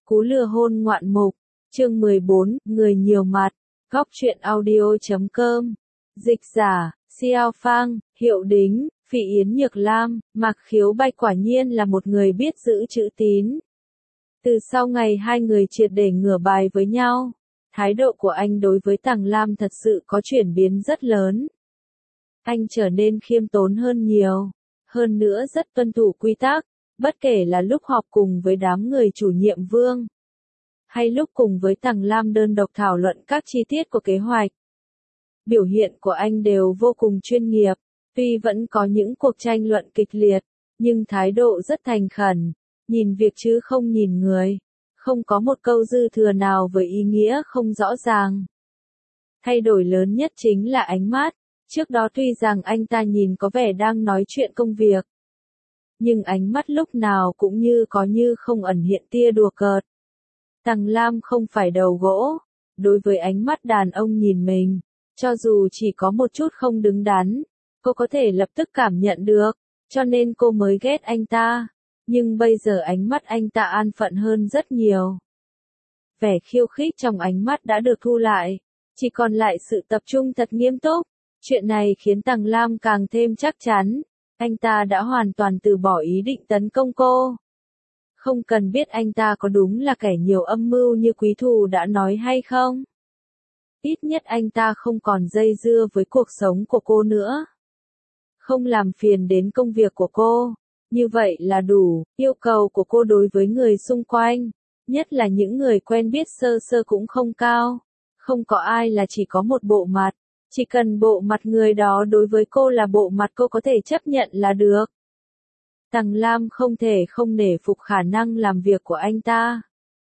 Cú lừa hôn ngoạn mục, chương 14, người nhiều mặt, góc truyện audio.com, dịch giả, Xiao Phang, Hiệu Đính, Phỉ Yến Nhược Lam, Mạc Khiếu Bạch quả nhiên là một người biết giữ chữ tín. Từ sau ngày hai người triệt để ngửa bài với nhau, thái độ của anh đối với Tằng Lam thật sự có chuyển biến rất lớn. Anh trở nên khiêm tốn hơn nhiều, hơn nữa rất tuân thủ quy tắc, bất kể là lúc họp cùng với đám người chủ nhiệm Vương, hay lúc cùng với Tằng Lam đơn độc thảo luận các chi tiết của kế hoạch. Biểu hiện của anh đều vô cùng chuyên nghiệp, tuy vẫn có những cuộc tranh luận kịch liệt, nhưng thái độ rất thành khẩn, nhìn việc chứ không nhìn người, không có một câu dư thừa nào với ý nghĩa không rõ ràng. Thay đổi lớn nhất chính là ánh mắt, trước đó tuy rằng anh ta nhìn có vẻ đang nói chuyện công việc, nhưng ánh mắt lúc nào cũng như không ẩn hiện tia đùa cợt. Tằng Lam không phải đầu gỗ, đối với ánh mắt đàn ông nhìn mình, cho dù chỉ có một chút không đứng đắn, cô có thể lập tức cảm nhận được, cho nên cô mới ghét anh ta. Nhưng bây giờ ánh mắt anh ta an phận hơn rất nhiều. Vẻ khiêu khích trong ánh mắt đã được thu lại, chỉ còn lại sự tập trung thật nghiêm túc. Chuyện này khiến Tằng Lam càng thêm chắc chắn, anh ta đã hoàn toàn từ bỏ ý định tấn công cô. Không cần biết anh ta có đúng là kẻ nhiều âm mưu như Quý Thù đã nói hay không. Ít nhất anh ta không còn dây dưa với cuộc sống của cô nữa. Không làm phiền đến công việc của cô. Như vậy là đủ, yêu cầu của cô đối với người xung quanh, nhất là những người quen biết sơ sơ cũng không cao. Không có ai là chỉ có một bộ mặt, chỉ cần bộ mặt người đó đối với cô là bộ mặt cô có thể chấp nhận là được. Tằng Lam không thể không nể phục khả năng làm việc của anh ta.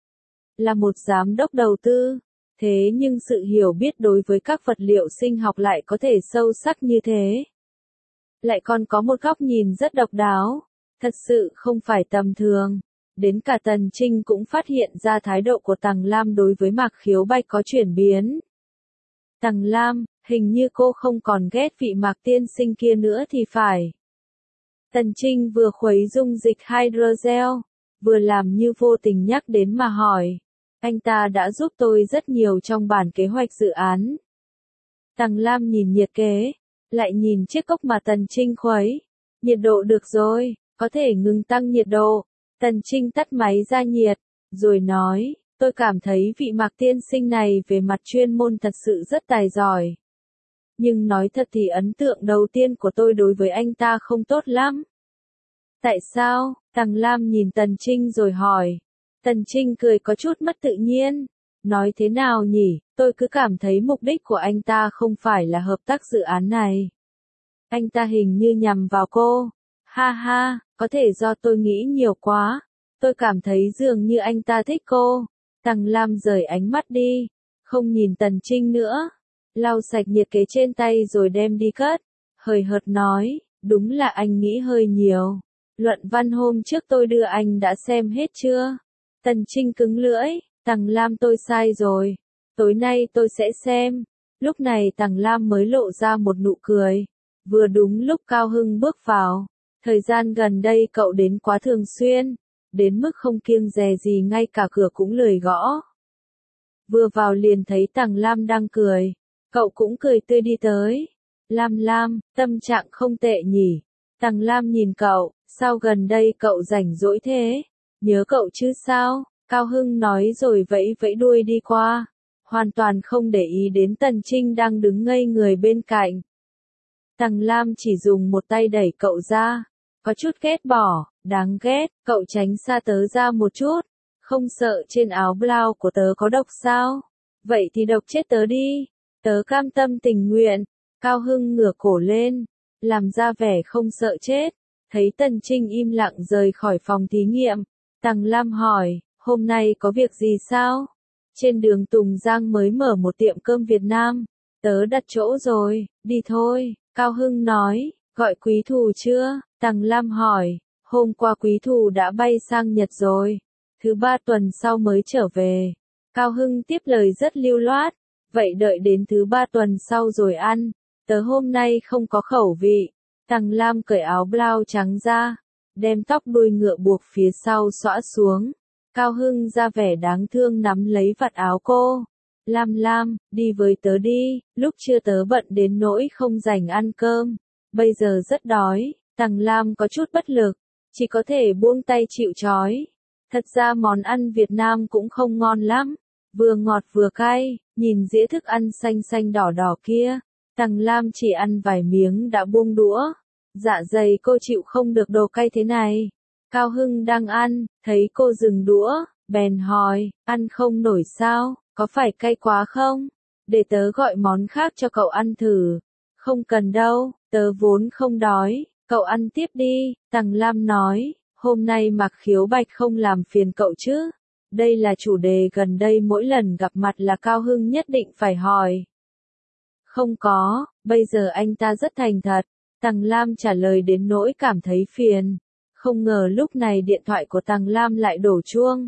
Là một giám đốc đầu tư, thế nhưng sự hiểu biết đối với các vật liệu sinh học lại có thể sâu sắc như thế. Lại còn có một góc nhìn rất độc đáo, thật sự không phải tầm thường. Đến cả Tần Trinh cũng phát hiện ra thái độ của Tằng Lam đối với Mạc Khiếu Bạch có chuyển biến. Tằng Lam, hình như cô không còn ghét vị Mạc tiên sinh kia nữa thì phải. Tần Trinh vừa khuấy dung dịch hydrogel, vừa làm như vô tình nhắc đến mà hỏi. Anh ta đã giúp tôi rất nhiều trong bản kế hoạch dự án. Tằng Lam nhìn nhiệt kế, lại nhìn chiếc cốc mà Tần Trinh khuấy. Nhiệt độ được rồi, có thể ngừng tăng nhiệt độ. Tần Trinh tắt máy ra nhiệt, rồi nói, tôi cảm thấy vị Mạc tiên sinh này về mặt chuyên môn thật sự rất tài giỏi. Nhưng nói thật thì ấn tượng đầu tiên của tôi đối với anh ta không tốt lắm. Tại sao? Tằng Lam nhìn Tần Trinh rồi hỏi. Tần Trinh cười có chút mất tự nhiên. Nói thế nào nhỉ, tôi cứ cảm thấy mục đích của anh ta không phải là hợp tác dự án này. Anh ta hình như nhằm vào cô. Ha ha, có thể do tôi nghĩ nhiều quá. Tôi cảm thấy dường như anh ta thích cô. Tằng Lam rời ánh mắt đi, không nhìn Tần Trinh nữa. Lau sạch nhiệt kế trên tay rồi đem đi cất. Hời hợt nói, đúng là anh nghĩ hơi nhiều. Luận văn hôm trước tôi đưa anh đã xem hết chưa? Tần Trinh cứng lưỡi, Tằng Lam tôi sai rồi. Tối nay tôi sẽ xem. Lúc này Tằng Lam mới lộ ra một nụ cười. Vừa đúng lúc Cao Hưng bước vào. Thời gian gần đây cậu đến quá thường xuyên, đến mức không kiêng dè gì ngay cả cửa cũng lười gõ. Vừa vào liền thấy Tằng Lam đang cười, cậu cũng cười tươi đi tới. Lam Lam, tâm trạng không tệ nhỉ? Tằng Lam nhìn cậu, sao gần đây cậu rảnh rỗi thế? Nhớ cậu chứ sao? Cao Hưng nói rồi vẫy vẫy đuôi đi qua, hoàn toàn không để ý đến Tần Trinh đang đứng ngây người bên cạnh. Tằng Lam chỉ dùng một tay đẩy cậu ra. Có chút ghét bỏ, đáng ghét, cậu tránh xa tớ ra một chút. Không sợ trên áo blau của tớ có độc sao? Vậy thì độc chết tớ đi. Tớ cam tâm tình nguyện. Cao Hưng ngửa cổ lên, làm ra vẻ không sợ chết. Thấy Tần Trinh im lặng rời khỏi phòng thí nghiệm. Tằng Lam hỏi, hôm nay có việc gì sao? Trên đường Tùng Giang mới mở một tiệm cơm Việt Nam. Tớ đặt chỗ rồi, đi thôi. Cao Hưng nói, gọi Quý Thù chưa? Tằng Lam hỏi, hôm qua Quý Thù đã bay sang Nhật rồi, thứ 3 tuần sau mới trở về. Cao Hưng tiếp lời rất lưu loát, vậy đợi đến thứ 3 tuần sau rồi ăn, tớ hôm nay không có khẩu vị. Tằng Lam cởi áo blau trắng ra, đem tóc đuôi ngựa buộc phía sau xõa xuống, Cao Hưng ra vẻ đáng thương nắm lấy vạt áo cô. Lam Lam, đi với tớ đi, lúc chưa tớ bận đến nỗi không rảnh ăn cơm. Bây giờ rất đói, Tằng Lam có chút bất lực, chỉ có thể buông tay chịu trói. Thật ra món ăn Việt Nam cũng không ngon lắm, vừa ngọt vừa cay, nhìn dĩa thức ăn xanh xanh đỏ đỏ kia. Tằng Lam chỉ ăn vài miếng đã buông đũa. Dạ dày cô chịu không được đồ cay thế này. Cao Hưng đang ăn, thấy cô dừng đũa, bèn hỏi, ăn không nổi sao, có phải cay quá không? Để tớ gọi món khác cho cậu ăn thử. Không cần đâu, tớ vốn không đói, cậu ăn tiếp đi, Tằng Lam nói, hôm nay Mạc Khiếu Bạch không làm phiền cậu chứ? Đây là chủ đề gần đây mỗi lần gặp mặt là Cao Hưng nhất định phải hỏi. Không có, bây giờ anh ta rất thành thật, Tằng Lam trả lời đến nỗi cảm thấy phiền. Không ngờ lúc này điện thoại của Tằng Lam lại đổ chuông.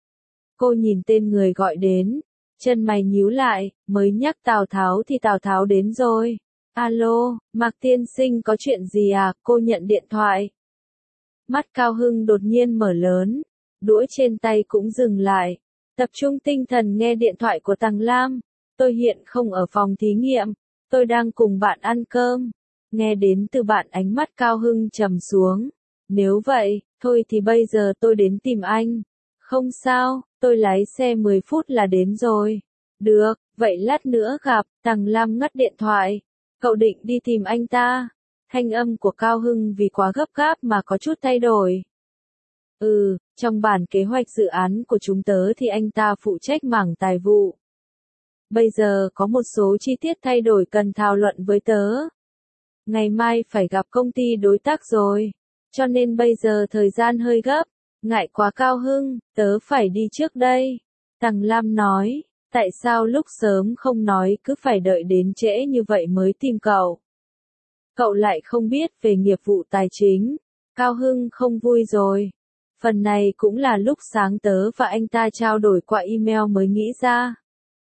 Cô nhìn tên người gọi đến, chân mày nhíu lại, mới nhắc Tào Tháo thì Tào Tháo đến rồi. Alo, Mạc tiên sinh có chuyện gì à? Cô nhận điện thoại. Mắt Cao Hưng đột nhiên mở lớn, đũa trên tay cũng dừng lại, tập trung tinh thần nghe điện thoại của Tằng Lam. Tôi hiện không ở phòng thí nghiệm, tôi đang cùng bạn ăn cơm. Nghe đến từ bạn ánh mắt Cao Hưng trầm xuống. Nếu vậy, thôi thì bây giờ tôi đến tìm anh. Không sao, tôi lái xe 10 phút là đến rồi. Được, vậy lát nữa gặp. Tằng Lam ngắt điện thoại. Cậu định đi tìm anh ta? Thanh âm của Cao Hưng vì quá gấp gáp mà có chút thay đổi. Trong bản kế hoạch dự án của chúng tớ thì anh ta phụ trách mảng tài vụ. Bây giờ có một số chi tiết thay đổi cần thảo luận với tớ. Ngày mai phải gặp công ty đối tác rồi, cho nên bây giờ thời gian hơi gấp. Ngại quá Cao Hưng, tớ phải đi trước đây. Tằng Lam nói, tại sao lúc sớm không nói cứ phải đợi đến trễ như vậy mới tìm cậu? Cậu lại không biết về nghiệp vụ tài chính. Cao Hưng không vui rồi. Phần này cũng là lúc sáng tớ và anh ta trao đổi qua email mới nghĩ ra.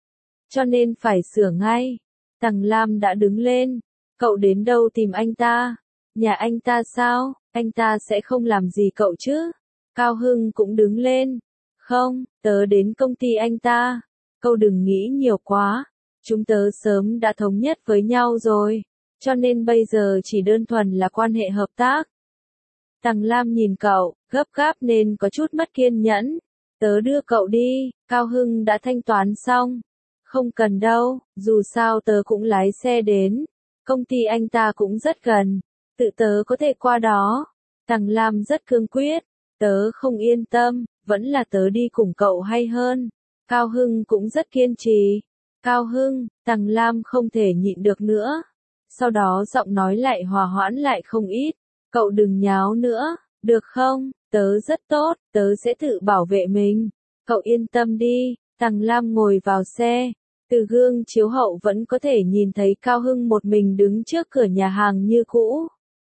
Cho nên phải sửa ngay. Tằng Lam đã đứng lên. Cậu đến đâu tìm anh ta? Nhà anh ta sao? Anh ta sẽ không làm gì cậu chứ? Cao Hưng cũng đứng lên. Không, tớ đến công ty anh ta. Cậu đừng nghĩ nhiều quá. Chúng tớ sớm đã thống nhất với nhau rồi. Cho nên bây giờ chỉ đơn thuần là quan hệ hợp tác. Tằng Lam nhìn cậu, gấp gáp nên có chút mất kiên nhẫn. Tớ đưa cậu đi, Cao Hưng đã thanh toán xong. Không cần đâu, dù sao tớ cũng lái xe đến. Công ty anh ta cũng rất gần, tự tớ có thể qua đó. Tằng Lam rất cương quyết, tớ không yên tâm, vẫn là tớ đi cùng cậu hay hơn. Cao Hưng cũng rất kiên trì. Cao Hưng, Tằng Lam không thể nhịn được nữa. Sau đó giọng nói lại hòa hoãn lại không ít. Cậu đừng nháo nữa, được không? Tớ rất tốt, tớ sẽ tự bảo vệ mình. Cậu yên tâm đi. Tằng Lam ngồi vào xe. Từ gương chiếu hậu vẫn có thể nhìn thấy Cao Hưng một mình đứng trước cửa nhà hàng như cũ.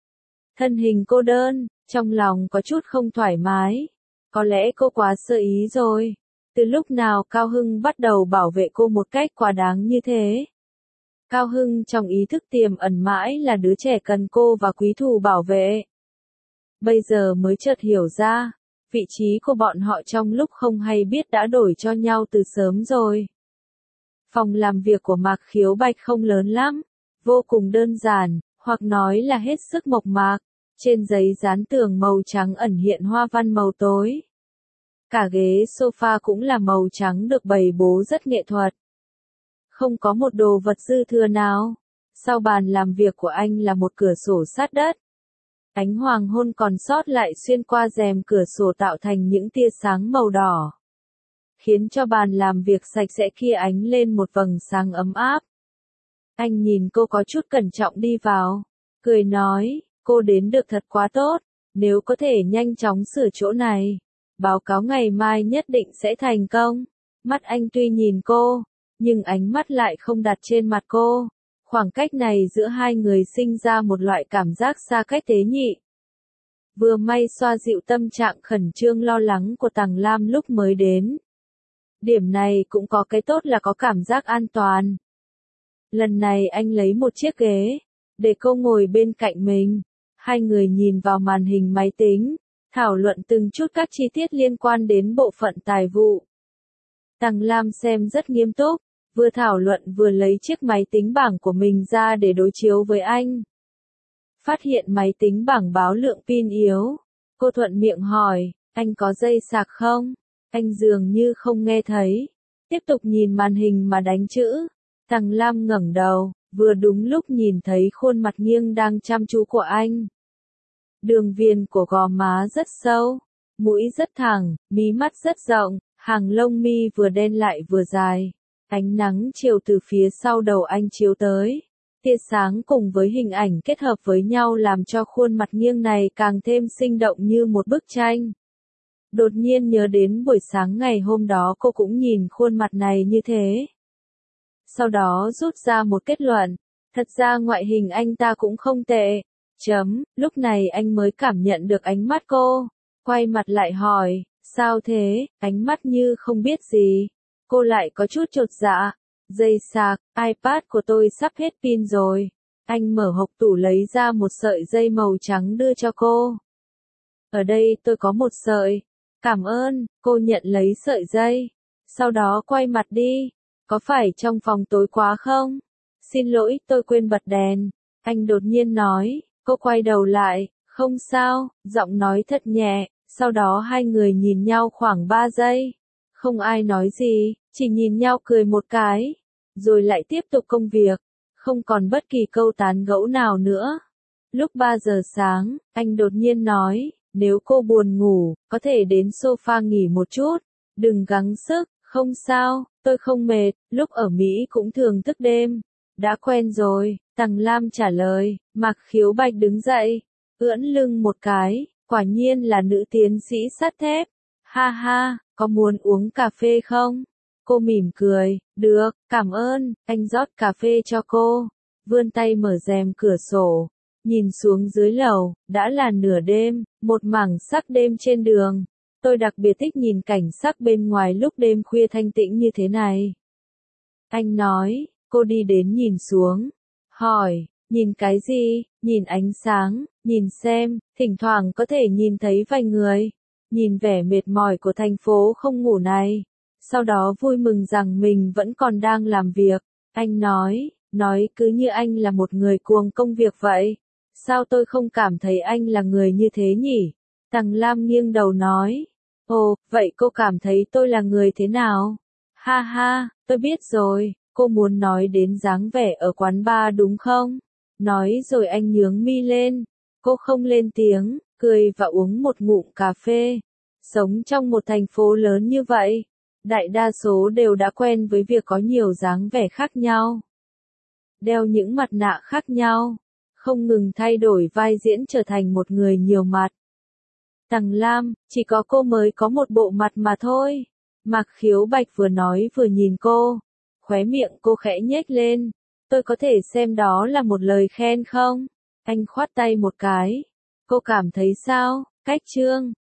Thân hình cô đơn, trong lòng có chút không thoải mái. Có lẽ cô quá sơ ý rồi. Từ lúc nào Cao Hưng bắt đầu bảo vệ cô một cách quá đáng như thế? Cao Hưng trong ý thức tiềm ẩn mãi là đứa trẻ cần cô và quý thù bảo vệ. Bây giờ mới chợt hiểu ra, vị trí của bọn họ trong lúc không hay biết đã đổi cho nhau từ sớm rồi. Phòng làm việc của Mạc Khiếu Bạch không lớn lắm, vô cùng đơn giản, hoặc nói là hết sức mộc mạc. Trên giấy dán tường màu trắng ẩn hiện hoa văn màu tối. Cả ghế sofa cũng là màu trắng được bày bố rất nghệ thuật. Không có một đồ vật dư thừa nào. Sau bàn làm việc của anh là một cửa sổ sát đất. Ánh hoàng hôn còn sót lại xuyên qua rèm cửa sổ tạo thành những tia sáng màu đỏ. Khiến cho bàn làm việc sạch sẽ kia ánh lên một vầng sáng ấm áp. Anh nhìn cô có chút cẩn trọng đi vào. Cười nói, cô đến được thật quá tốt. Nếu có thể nhanh chóng sửa chỗ này, báo cáo ngày mai nhất định sẽ thành công. Mắt anh tuy nhìn cô, nhưng ánh mắt lại không đặt trên mặt cô. Khoảng cách này giữa hai người sinh ra một loại cảm giác xa cách tế nhị. Vừa may xoa dịu tâm trạng khẩn trương lo lắng của Tằng Lam lúc mới đến. Điểm này cũng có cái tốt là có cảm giác an toàn. Lần này anh lấy một chiếc ghế, để cô ngồi bên cạnh mình. Hai người nhìn vào màn hình máy tính, thảo luận từng chút các chi tiết liên quan đến bộ phận tài vụ. Tằng Lam xem rất nghiêm túc, vừa thảo luận vừa lấy chiếc máy tính bảng của mình ra để đối chiếu với anh. Phát hiện máy tính bảng báo lượng pin yếu, cô thuận miệng hỏi, anh có dây sạc không? Anh dường như không nghe thấy, tiếp tục nhìn màn hình mà đánh chữ. Tằng Lam ngẩng đầu, vừa đúng lúc nhìn thấy khuôn mặt nghiêng đang chăm chú của anh. Đường viền của gò má rất sâu, mũi rất thẳng, mí mắt rất rộng, hàng lông mi vừa đen lại vừa dài. Ánh nắng chiều từ phía sau đầu anh chiếu tới. Tia sáng cùng với hình ảnh kết hợp với nhau làm cho khuôn mặt nghiêng này càng thêm sinh động như một bức tranh. Đột nhiên nhớ đến buổi sáng ngày hôm đó cô cũng nhìn khuôn mặt này như thế. Sau đó rút ra một kết luận, thật ra ngoại hình anh ta cũng không tệ. Lúc này anh mới cảm nhận được ánh mắt cô, quay mặt lại hỏi, sao thế, ánh mắt như không biết gì. Cô lại có chút chột dạ, dây sạc, iPad của tôi sắp hết pin rồi. Anh mở hộc tủ lấy ra một sợi dây màu trắng đưa cho cô. Ở đây tôi có một sợi, cảm ơn, cô nhận lấy sợi dây. Sau đó quay mặt đi, có phải trong phòng tối quá không? Xin lỗi, tôi quên bật đèn. Anh đột nhiên nói, cô quay đầu lại, không sao, giọng nói thật nhẹ, sau đó hai người nhìn nhau khoảng 3 giây. Không ai nói gì, chỉ nhìn nhau cười một cái, rồi lại tiếp tục công việc, không còn bất kỳ câu tán gẫu nào nữa. Lúc 3 giờ sáng, anh đột nhiên nói, nếu cô buồn ngủ, có thể đến sofa nghỉ một chút, đừng gắng sức, không sao, tôi không mệt, lúc ở Mỹ cũng thường thức đêm. Đã quen rồi, Tằng Lam trả lời. Mạc Khiếu Bạch đứng dậy, ưỡn lưng một cái, quả nhiên là nữ tiến sĩ sắt thép. Ha ha, có muốn uống cà phê không? Cô mỉm cười, được, cảm ơn. Anh rót cà phê cho cô, vươn tay mở rèm cửa sổ, nhìn xuống dưới lầu, đã là nửa đêm, một mảng sắc đêm trên đường. Tôi đặc biệt thích nhìn cảnh sắc bên ngoài lúc đêm khuya thanh tĩnh như thế này. Anh nói, cô đi đến nhìn xuống, hỏi, nhìn cái gì? Nhìn ánh sáng, nhìn xem, thỉnh thoảng có thể nhìn thấy vài người, nhìn vẻ mệt mỏi của thành phố không ngủ này. Sau đó vui mừng rằng mình vẫn còn đang làm việc. Anh nói cứ như anh là một người cuồng công việc vậy. Sao tôi không cảm thấy anh là người như thế nhỉ? Tằng Lam nghiêng đầu nói. Ồ, vậy cô cảm thấy tôi là người thế nào? Ha ha, tôi biết rồi, cô muốn nói đến dáng vẻ ở quán bar đúng không? Nói rồi anh nhướng mi lên. Cô không lên tiếng, cười và uống một ngụm cà phê. Sống trong một thành phố lớn như vậy, đại đa số đều đã quen với việc có nhiều dáng vẻ khác nhau. Đeo những mặt nạ khác nhau, không ngừng thay đổi vai diễn trở thành một người nhiều mặt. Tằng Lam, chỉ có cô mới có một bộ mặt mà thôi. Mạc Khiếu Bạch vừa nói vừa nhìn cô, khóe miệng cô khẽ nhếch lên. Tôi có thể xem đó là một lời khen không? Anh khoát tay một cái. Cô cảm thấy sao? Cách chương